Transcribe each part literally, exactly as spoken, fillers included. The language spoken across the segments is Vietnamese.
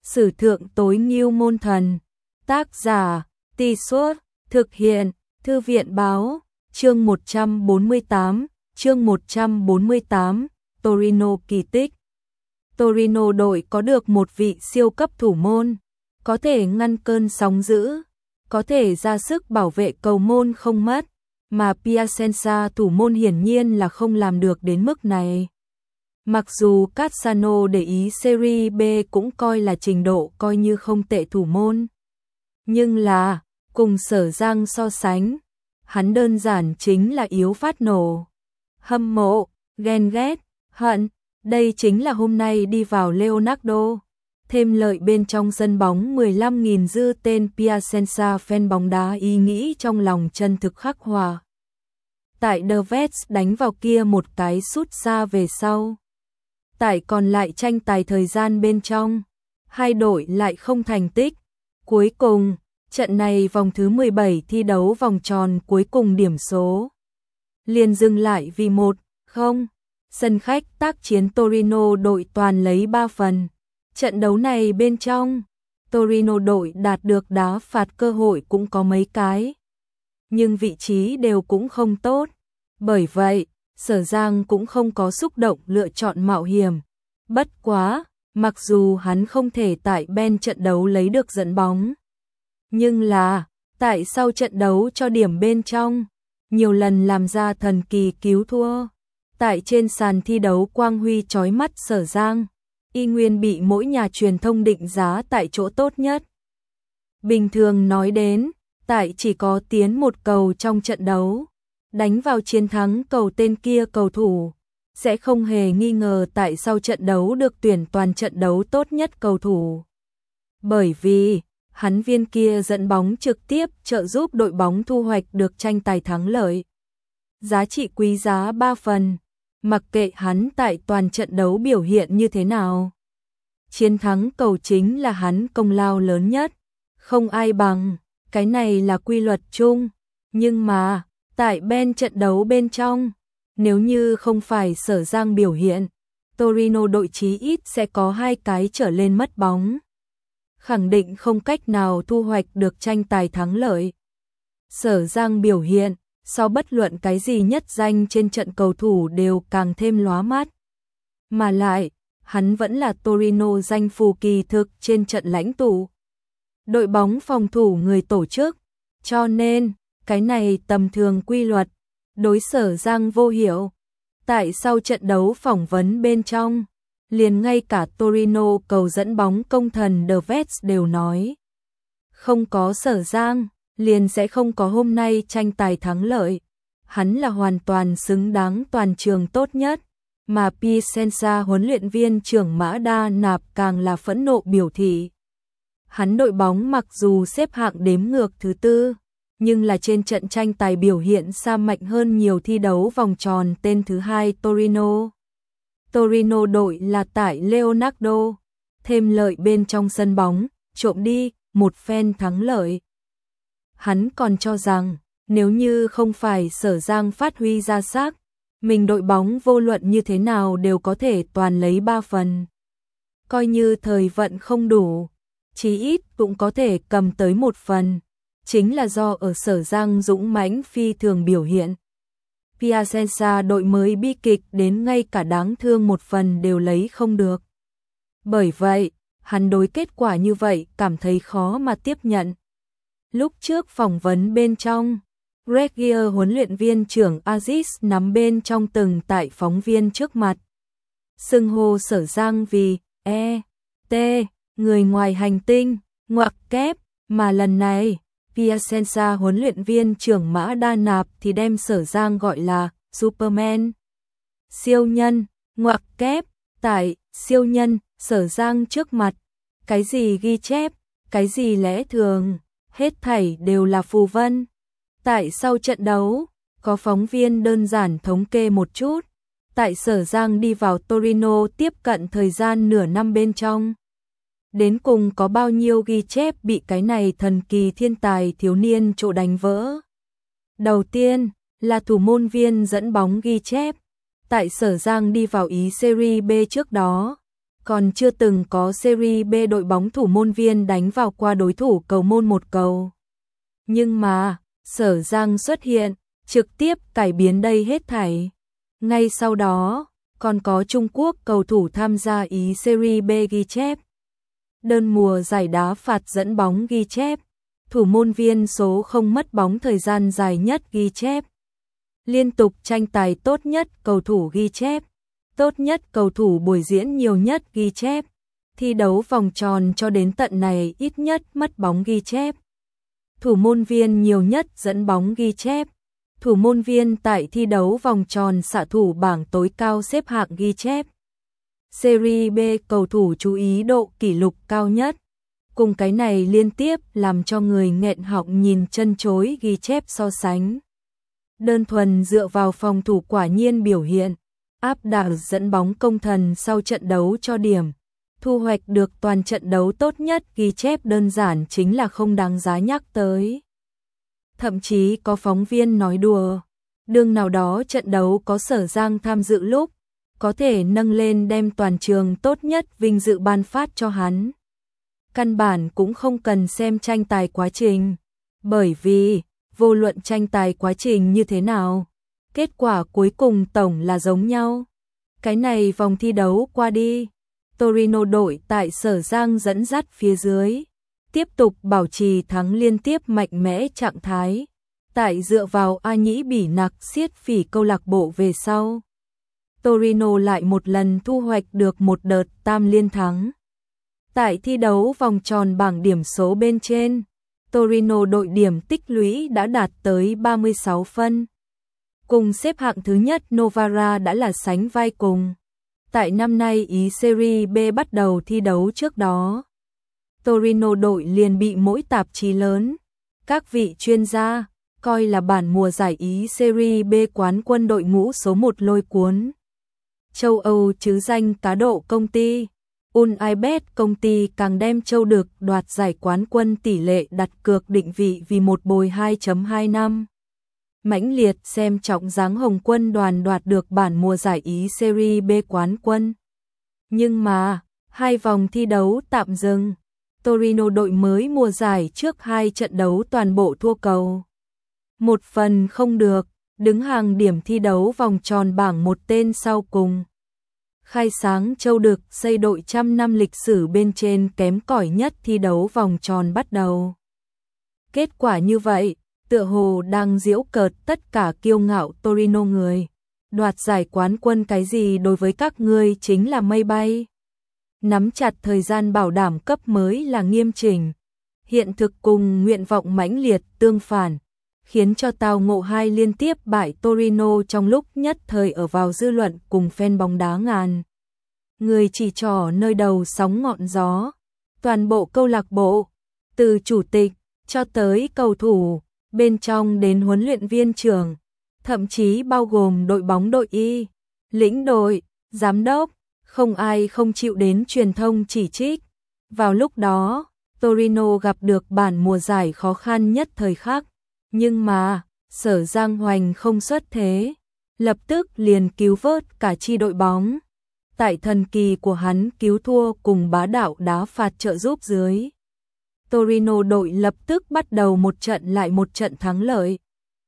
Sử thượng tối ngưu môn thần. Tác giả, Tì Suốt, thực hiện, Thư viện báo, chương một trăm bốn mươi tám, chương một trăm bốn mươi tám, Torino kỳ tích. Torino đội có được một vị siêu cấp thủ môn, có thể ngăn cơn sóng dữ, có thể ra sức bảo vệ cầu môn không mất, mà Piacenza thủ môn hiển nhiên là không làm được đến mức này. Mặc dù Cassano để ý Serie B cũng coi là trình độ coi như không tệ thủ môn, nhưng là, cùng Sở Giang so sánh, hắn đơn giản chính là yếu phát nổ. Hâm mộ, ghen ghét, hận, đây chính là hôm nay đi vào Leonardo. Thêm lợi bên trong sân bóng mười lăm nghìn dư tên Piacenza fan bóng đá ý nghĩ trong lòng chân thực khắc hòa. Tại The Vets đánh vào kia một cái sút xa về sau. Tại còn lại tranh tài thời gian bên trong, hai đội lại không thành tích. Cuối cùng, trận này vòng thứ mười bảy thi đấu vòng tròn cuối cùng điểm số liền dừng lại vì một không. Sân khách tác chiến Torino đội toàn lấy ba phần. Trận đấu này bên trong, Torino đội đạt được đá phạt cơ hội cũng có mấy cái, nhưng vị trí đều cũng không tốt. Bởi vậy, Sở Giang cũng không có xúc động lựa chọn mạo hiểm. Bất quá, mặc dù hắn không thể tại bên trận đấu lấy được dẫn bóng, nhưng là, tại sau trận đấu cho điểm bên trong, nhiều lần làm ra thần kỳ cứu thua. Tại trên sàn thi đấu quang huy chói mắt Sở Giang, y nguyên bị mỗi nhà truyền thông định giá tại chỗ tốt nhất. Bình thường nói đến, tại chỉ có tiến một cầu trong trận đấu, đánh vào chiến thắng cầu tên kia cầu thủ, sẽ không hề nghi ngờ tại sau trận đấu được tuyển toàn trận đấu tốt nhất cầu thủ. Bởi vì, hắn viên kia dẫn bóng trực tiếp trợ giúp đội bóng thu hoạch được tranh tài thắng lợi. Giá trị quý giá ba phần, mặc kệ hắn tại toàn trận đấu biểu hiện như thế nào. Chiến thắng cầu chính là hắn công lao lớn nhất, không ai bằng, cái này là quy luật chung. Nhưng mà, tại bên trận đấu bên trong, nếu như không phải Sở Giang biểu hiện, Torino đội chí ít sẽ có hai cái trở lên mất bóng. Khẳng định không cách nào thu hoạch được tranh tài thắng lợi. Sở Giang biểu hiện, so bất luận cái gì nhất danh trên trận cầu thủ đều càng thêm lóa mắt. Mà lại, hắn vẫn là Torino danh phù kỳ thực trên trận lãnh tụ. Đội bóng phòng thủ người tổ chức, cho nên, cái này tầm thường quy luật, đối Sở Giang vô hiểu. Tại sau trận đấu phỏng vấn bên trong, liền ngay cả Torino cầu dẫn bóng công thần The Vets đều nói. Không có Sở Giang, liền sẽ không có hôm nay tranh tài thắng lợi. Hắn là hoàn toàn xứng đáng toàn trường tốt nhất, mà Piacenza huấn luyện viên trưởng Mã Đa Nạp càng là phẫn nộ biểu thị. Hắn đội bóng mặc dù xếp hạng đếm ngược thứ tư, nhưng là trên trận tranh tài biểu hiện xa mạnh hơn nhiều thi đấu vòng tròn tên thứ hai Torino. Torino đội là tại Leonardo, thêm lợi bên trong sân bóng, trộm đi, một phen thắng lợi. Hắn còn cho rằng, nếu như không phải Sở Giang phát huy ra sắc, mình đội bóng vô luận như thế nào đều có thể toàn lấy ba phần. Coi như thời vận không đủ, chí ít cũng có thể cầm tới một phần. Chính là do ở Sở Giang dũng mãnh phi thường biểu hiện. Piacenza đội mới bi kịch đến ngay cả đáng thương một phần đều lấy không được. Bởi vậy, hắn đối kết quả như vậy cảm thấy khó mà tiếp nhận. Lúc trước phỏng vấn bên trong, Regier huấn luyện viên trưởng Aziz nắm bên trong từng tại phóng viên trước mặt. Xưng hô Sở Giang vì E, T, người ngoài hành tinh, ngoặc kép, mà lần này, Piacenza huấn luyện viên trưởng Mã Đa Nạp thì đem Sở Giang gọi là Superman. Siêu nhân, ngoặc kép, tại siêu nhân, Sở Giang trước mặt, cái gì ghi chép, cái gì lẽ thường, hết thảy đều là phù vân. Tại sau trận đấu, có phóng viên đơn giản thống kê một chút, tại Sở Giang đi vào Torino tiếp cận thời gian nửa năm bên trong. Đến cùng có bao nhiêu ghi chép bị cái này thần kỳ thiên tài thiếu niên trộ đánh vỡ. Đầu tiên là thủ môn viên dẫn bóng ghi chép. Tại Sở Giang đi vào Ý Serie B trước đó, còn chưa từng có Serie B đội bóng thủ môn Viên đánh vào qua đối thủ cầu môn một cầu. Nhưng mà, Sở Giang xuất hiện, trực tiếp cải biến đây hết thảy. Ngay sau đó, còn có Trung Quốc cầu thủ tham gia ý Serie B ghi chép. Đơn mùa giải đá phạt dẫn bóng ghi chép. Thủ môn Viên số không mất bóng thời gian dài nhất ghi chép. Liên tục tranh tài tốt nhất cầu thủ ghi chép. Tốt nhất cầu thủ buổi diễn nhiều nhất ghi chép. Thi đấu vòng tròn cho đến tận này ít nhất mất bóng ghi chép. Thủ môn Viên nhiều nhất dẫn bóng ghi chép. Thủ môn Viên tại thi đấu vòng tròn xạ thủ bảng tối cao xếp hạng ghi chép. Serie B cầu thủ chú ý độ kỷ lục cao nhất. Cùng cái này liên tiếp làm cho người nghẹn họng nhìn chân chối ghi chép so sánh. Đơn thuần dựa vào phòng thủ quả nhiên biểu hiện. Áp đảo dẫn bóng công thần sau trận đấu cho điểm. Thu hoạch được toàn trận đấu tốt nhất ghi chép đơn giản chính là không đáng giá nhắc tới. Thậm chí có phóng viên nói đùa. Đương nào đó trận đấu có Sở Giang tham dự lúc, có thể nâng lên đem toàn trường tốt nhất vinh dự ban phát cho hắn. Căn bản cũng không cần xem tranh tài quá trình. Bởi vì, vô luận tranh tài quá trình như thế nào, kết quả cuối cùng tổng là giống nhau. Cái này vòng thi đấu qua đi, Torino đội tại Sở Giang dẫn dắt phía dưới, tiếp tục bảo trì thắng liên tiếp mạnh mẽ trạng thái. Tại dựa vào A Nhĩ Bỉ Nặc siết phỉ câu lạc bộ về sau, Torino lại một lần thu hoạch được một đợt tam liên thắng. Tại thi đấu vòng tròn bảng điểm số bên trên, Torino đội điểm tích lũy đã đạt tới ba mươi sáu phân. Cùng xếp hạng thứ nhất Novara đã là sánh vai cùng. Tại năm nay ý Serie B bắt đầu thi đấu trước đó, Torino đội liền bị mỗi tạp chí lớn, các vị chuyên gia, coi là bản mùa giải ý Serie B quán quân đội ngũ số một lôi cuốn. Châu Âu chứ danh cá độ công ty, Unibet công ty càng đem châu đực đoạt giải quán quân tỷ lệ đặt cược định vị vì một bồi hai phẩy hai năm. Mãnh liệt xem trọng dáng Hồng Quân đoàn đoạt được bản mùa giải ý Serie B quán quân. Nhưng mà, hai vòng thi đấu tạm dừng. Torino đội mới mùa giải trước hai trận đấu toàn bộ thua cầu. Một phần không được, đứng hàng điểm thi đấu vòng tròn bảng một tên sau cùng. Khai sáng châu đực xây đội trăm năm lịch sử bên trên kém cỏi nhất thi đấu vòng tròn bắt đầu. Kết quả như vậy, tựa hồ đang giễu cợt tất cả kiêu ngạo Torino người. Đoạt giải quán quân cái gì đối với các ngươi chính là mây bay. Nắm chặt thời gian bảo đảm cấp mới là nghiêm chỉnh. Hiện thực cùng nguyện vọng mãnh liệt tương phản, khiến cho tao ngộ hai liên tiếp bại Torino trong lúc nhất thời ở vào dư luận cùng fan bóng đá ngàn. Người chỉ trỏ nơi đầu sóng ngọn gió. Toàn bộ câu lạc bộ, từ chủ tịch cho tới cầu thủ, bên trong đến huấn luyện viên trưởng, thậm chí bao gồm đội bóng đội y, lĩnh đội, giám đốc, không ai không chịu đến truyền thông chỉ trích. Vào lúc đó, Torino gặp được bản mùa giải khó khăn nhất thời khắc, nhưng mà, Sở Giang Hoành không xuất thế, lập tức liền cứu vớt cả chi đội bóng. Tại thần kỳ của hắn cứu thua cùng bá đạo đá phạt trợ giúp dưới, Torino đội lập tức bắt đầu một trận lại một trận thắng lợi.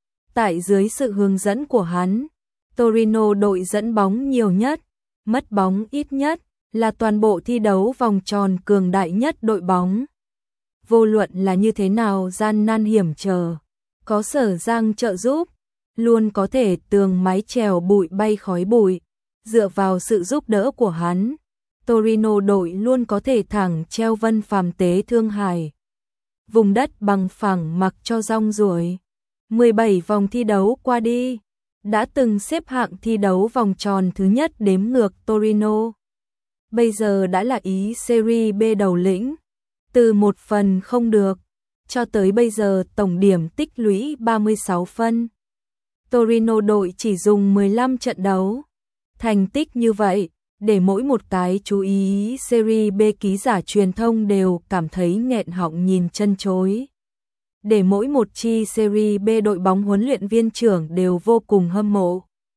Tại dưới sự hướng dẫn của hắn, Torino đội dẫn bóng nhiều nhất, mất bóng ít nhất, là toàn bộ thi đấu vòng tròn cường đại nhất đội bóng. Vô luận là như thế nào gian nan hiểm trở, có Sở Giang trợ giúp, luôn có thể tường mái trèo bụi bay khói bụi. Dựa vào sự giúp đỡ của hắn, Torino đội luôn có thể thẳng treo vân phàm tế Thương Hải. Vùng đất bằng phẳng mặc cho rong ruổi. mười bảy vòng thi đấu qua đi, đã từng xếp hạng thi đấu vòng tròn thứ nhất đếm ngược Torino. Bây giờ đã là ý Serie B đầu lĩnh, từ một phần không được, cho tới bây giờ tổng điểm tích lũy ba mươi sáu phân. Torino đội chỉ dùng mười lăm trận đấu. Thành tích như vậy, để mỗi một cái chú ý Serie B ký giả truyền thông đều cảm thấy nghẹn họng nhìn chân chối. Để mỗi một chi Serie B đội bóng huấn luyện viên trưởng đều vô cùng hâm mộ.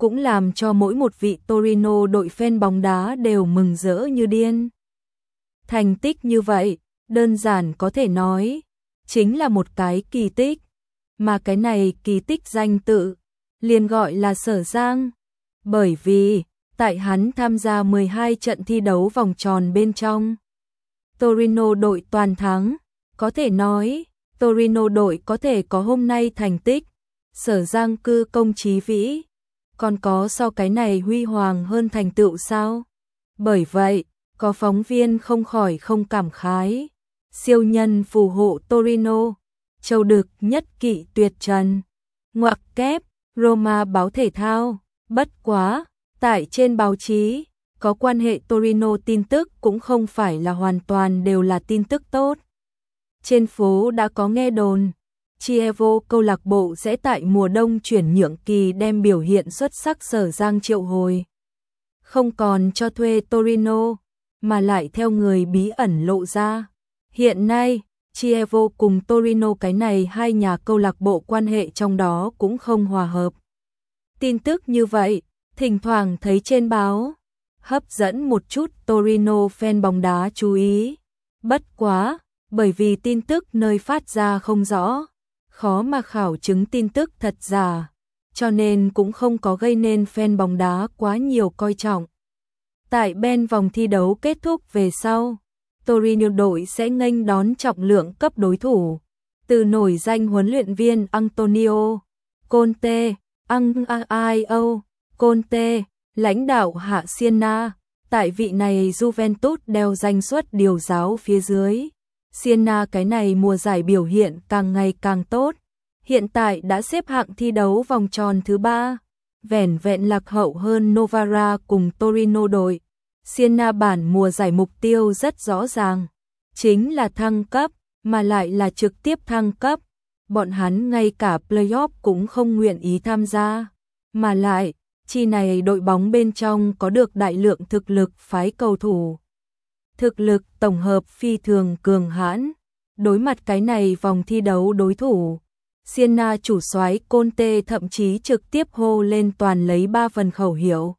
cũng làm cho mỗi một vị Torino đội fan bóng đá đều mừng rỡ như điên. Thành tích như vậy, đơn giản có thể nói, chính là một cái kỳ tích, mà cái này kỳ tích danh tự, liền gọi là Sở Giang, bởi vì, tại hắn tham gia mười hai trận thi đấu vòng tròn bên trong. Torino đội toàn thắng, có thể nói, Torino đội có thể có hôm nay thành tích, Sở Giang cư công chí vĩ, còn có so cái này huy hoàng hơn thành tựu sao? Bởi vậy, có phóng viên không khỏi không cảm khái, siêu nhân phù hộ Torino, châu đực nhất kỵ tuyệt trần, ngoặc kép, Roma báo thể thao, bất quá, tại trên báo chí, có quan hệ Torino tin tức cũng không phải là hoàn toàn đều là tin tức tốt. Trên phố đã có nghe đồn, Chievo câu lạc bộ sẽ tại mùa đông chuyển nhượng kỳ đem biểu hiện xuất sắc Sở Giang triệu hồi. Không còn cho thuê Torino, mà lại theo người bí ẩn lộ ra. Hiện nay, Chievo cùng Torino cái này hai nhà câu lạc bộ quan hệ trong đó cũng không hòa hợp. Tin tức như vậy, thỉnh thoảng thấy trên báo, hấp dẫn một chút Torino fan bóng đá chú ý. Bất quá, bởi vì tin tức nơi phát ra không rõ, khó mà khảo chứng tin tức thật giả, cho nên cũng không có gây nên fan bóng đá quá nhiều coi trọng. Tại bên vòng thi đấu kết thúc về sau, Torino đội sẽ nghênh đón trọng lượng cấp đối thủ, từ nổi danh huấn luyện viên Antonio Conte, Antonio Conte, lãnh đạo hạ Siena, tại vị này Juventus đeo danh suất điều giáo phía dưới. Siena cái này mùa giải biểu hiện càng ngày càng tốt, hiện tại đã xếp hạng thi đấu vòng tròn thứ ba, vẻn vẹn lạc hậu hơn Novara cùng Torino đội. Siena bản mùa giải mục tiêu rất rõ ràng, chính là thăng cấp, mà lại là trực tiếp thăng cấp. Bọn hắn ngay cả playoff cũng không nguyện ý tham gia, mà lại, chi này đội bóng bên trong có được đại lượng thực lực phái cầu thủ. Thực lực tổng hợp phi thường cường hãn, đối mặt cái này vòng thi đấu đối thủ, Siena chủ soái Conte thậm chí trực tiếp hô lên toàn lấy ba phần khẩu hiệu.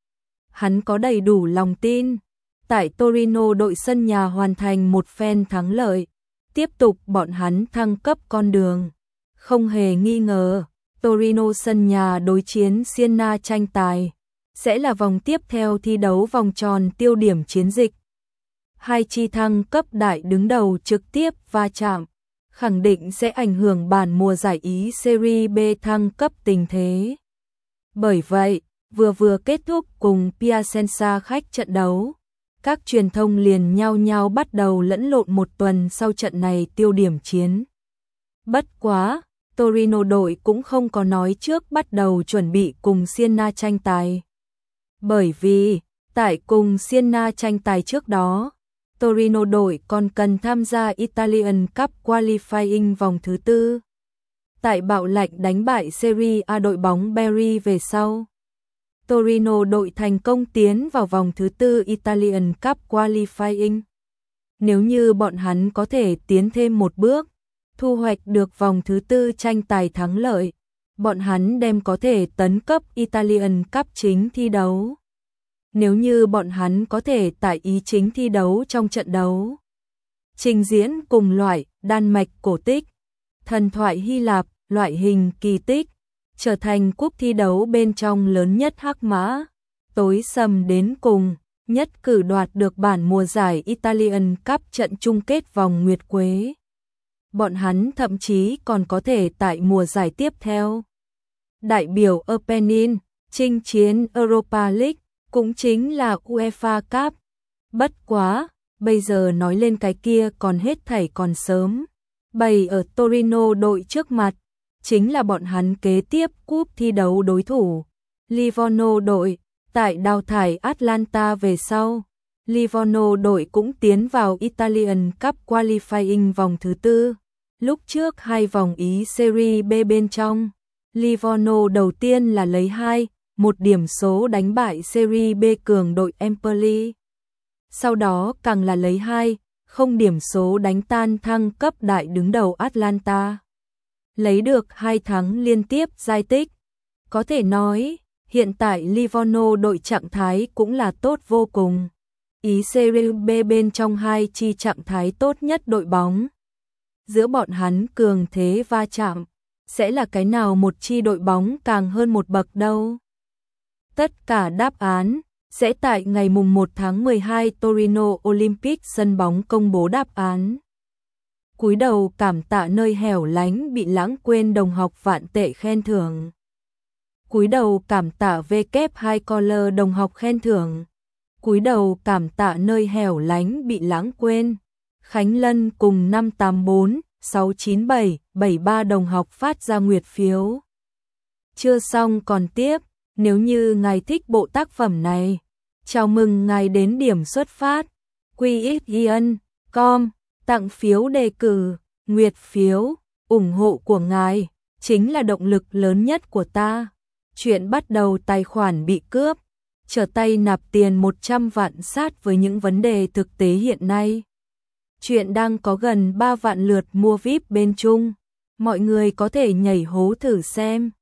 Hắn có đầy đủ lòng tin, tại Torino đội sân nhà hoàn thành một phen thắng lợi, tiếp tục bọn hắn thăng cấp con đường. Không hề nghi ngờ, Torino sân nhà đối chiến Siena tranh tài, sẽ là vòng tiếp theo thi đấu vòng tròn tiêu điểm chiến dịch. Hai chi thăng cấp đại đứng đầu trực tiếp va chạm, khẳng định sẽ ảnh hưởng bản mùa giải Ý Serie B thăng cấp tình thế. Bởi vậy, vừa vừa kết thúc cùng Piacenza khách trận đấu, các truyền thông liền nhao nhao bắt đầu lẫn lộn một tuần sau trận này tiêu điểm chiến. Bất quá, Torino đội cũng không có nói trước bắt đầu chuẩn bị cùng Siena tranh tài. Bởi vì, tại cùng Siena tranh tài trước đó, Torino đội còn cần tham gia Italian Cup Qualifying vòng thứ tư. Tại bạo lệnh đánh bại Serie A đội bóng Bari về sau, Torino đội thành công tiến vào vòng thứ tư Italian Cup Qualifying. Nếu như bọn hắn có thể tiến thêm một bước, thu hoạch được vòng thứ tư tranh tài thắng lợi, bọn hắn đem có thể tấn cấp Italian Cup chính thi đấu. Nếu như bọn hắn có thể tại Ý chính thi đấu trong trận đấu, trình diễn cùng loại Đan Mạch cổ tích, thần thoại Hy Lạp, loại hình kỳ tích, trở thành cúp thi đấu bên trong lớn nhất hắc mã, tối sầm đến cùng, nhất cử đoạt được bản mùa giải Italian Cup trận chung kết vòng nguyệt quế. Bọn hắn thậm chí còn có thể tại mùa giải tiếp theo đại biểu Apennin, chinh chiến Europa League, cũng chính là UEFA Cup. Bất quá, bây giờ nói lên cái kia còn hết thảy còn sớm. Bày ở Torino đội trước mặt, chính là bọn hắn kế tiếp cúp thi đấu đối thủ. Livorno đội, tại đào thải Atlanta về sau, Livorno đội cũng tiến vào Italian Cup Qualifying vòng thứ tư. Lúc trước hai vòng Ý Serie B bên trong, Livorno đầu tiên là lấy hai, một điểm số đánh bại Serie B cường đội Empoli. Sau đó càng là lấy hai, không điểm số đánh tan thăng cấp đại đứng đầu Atlanta. Lấy được hai thắng liên tiếp giai tích. Có thể nói, Hiện tại Livorno đội trạng thái cũng là tốt vô cùng. Ý Serie B bên trong hai chi trạng thái tốt nhất đội bóng. Giữa bọn hắn cường thế va chạm, sẽ là cái nào một chi đội bóng càng hơn một bậc đâu? Tất cả đáp án sẽ tại ngày mùng một tháng mười hai Torino Olympic sân bóng công bố đáp án. Cúi đầu cảm tạ nơi hẻo lánh bị lãng quên đồng học vạn tệ khen thưởng. Cúi đầu cảm tạ vê kép hai Color đồng học khen thưởng. Cúi đầu cảm tạ nơi hẻo lánh bị lãng quên. Khánh Lân cùng năm tám bốn sáu chín bảy bảy ba đồng học phát ra nguyệt phiếu. Chưa xong còn tiếp, nếu như ngài thích bộ tác phẩm này, chào mừng ngài đến điểm xuất phát quy ích ion chấm com, tặng phiếu đề cử, nguyệt phiếu, ủng hộ của ngài chính là động lực lớn nhất của ta. Chuyện bắt đầu tài khoản bị cướp, trở tay nạp tiền một trăm vạn sát với những vấn đề thực tế hiện nay. Chuyện đang có gần ba vạn lượt mua víp bên Trung, mọi người có thể nhảy hố thử xem.